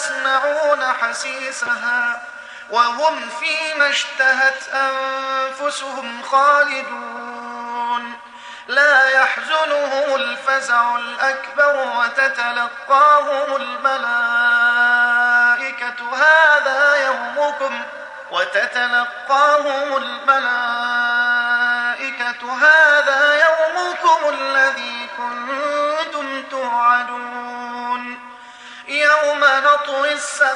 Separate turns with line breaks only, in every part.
يسمعون حسيسها وهم فيما اشتهت أنفسهم خالدون لا يحزنهم الفزع الأكبر وتتلقاهم الملائكة هذا يومكم الذي كنتم توعدون يوم نطوي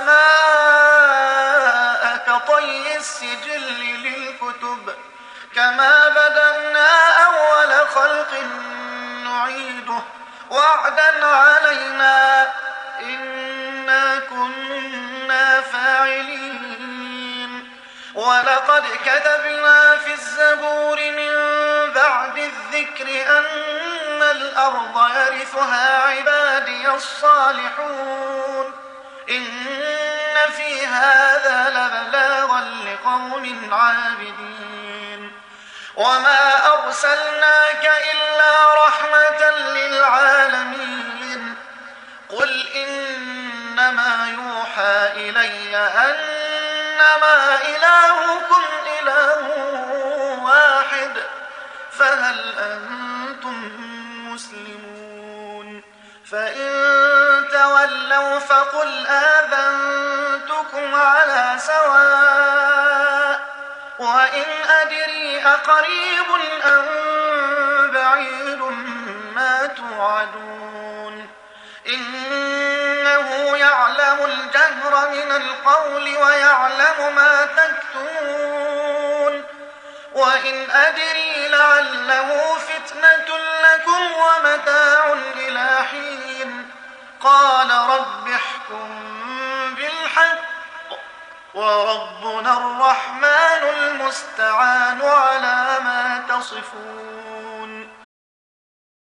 السماء كطي السجل للكتب كما بدأنا أول خلق نعيده وعدا علينا إنا كنا فاعلين ولقد كتبنا في الزبور من بعد الذكر أن الأرض يرثها عبادي الصالحون إن في هذا لبلاغا لقوم عابدين وما أرسلناك إلا رحمة للعالمين قل إنما يوحى إلي أنما إلهكم إله واحد فهل أنتم مسلمون فإن تولوا فقل آذنتكم على سواء وإن أدري أقريب أم بعيد ما توعدون إنه يعلم الجهر من القول ويعلم ما تكتمون وإن أدري لعله فتنة لكم ومتاع إلى حين قال رب احكم بالحق وربنا الرحمن المستعان على ما تصفون.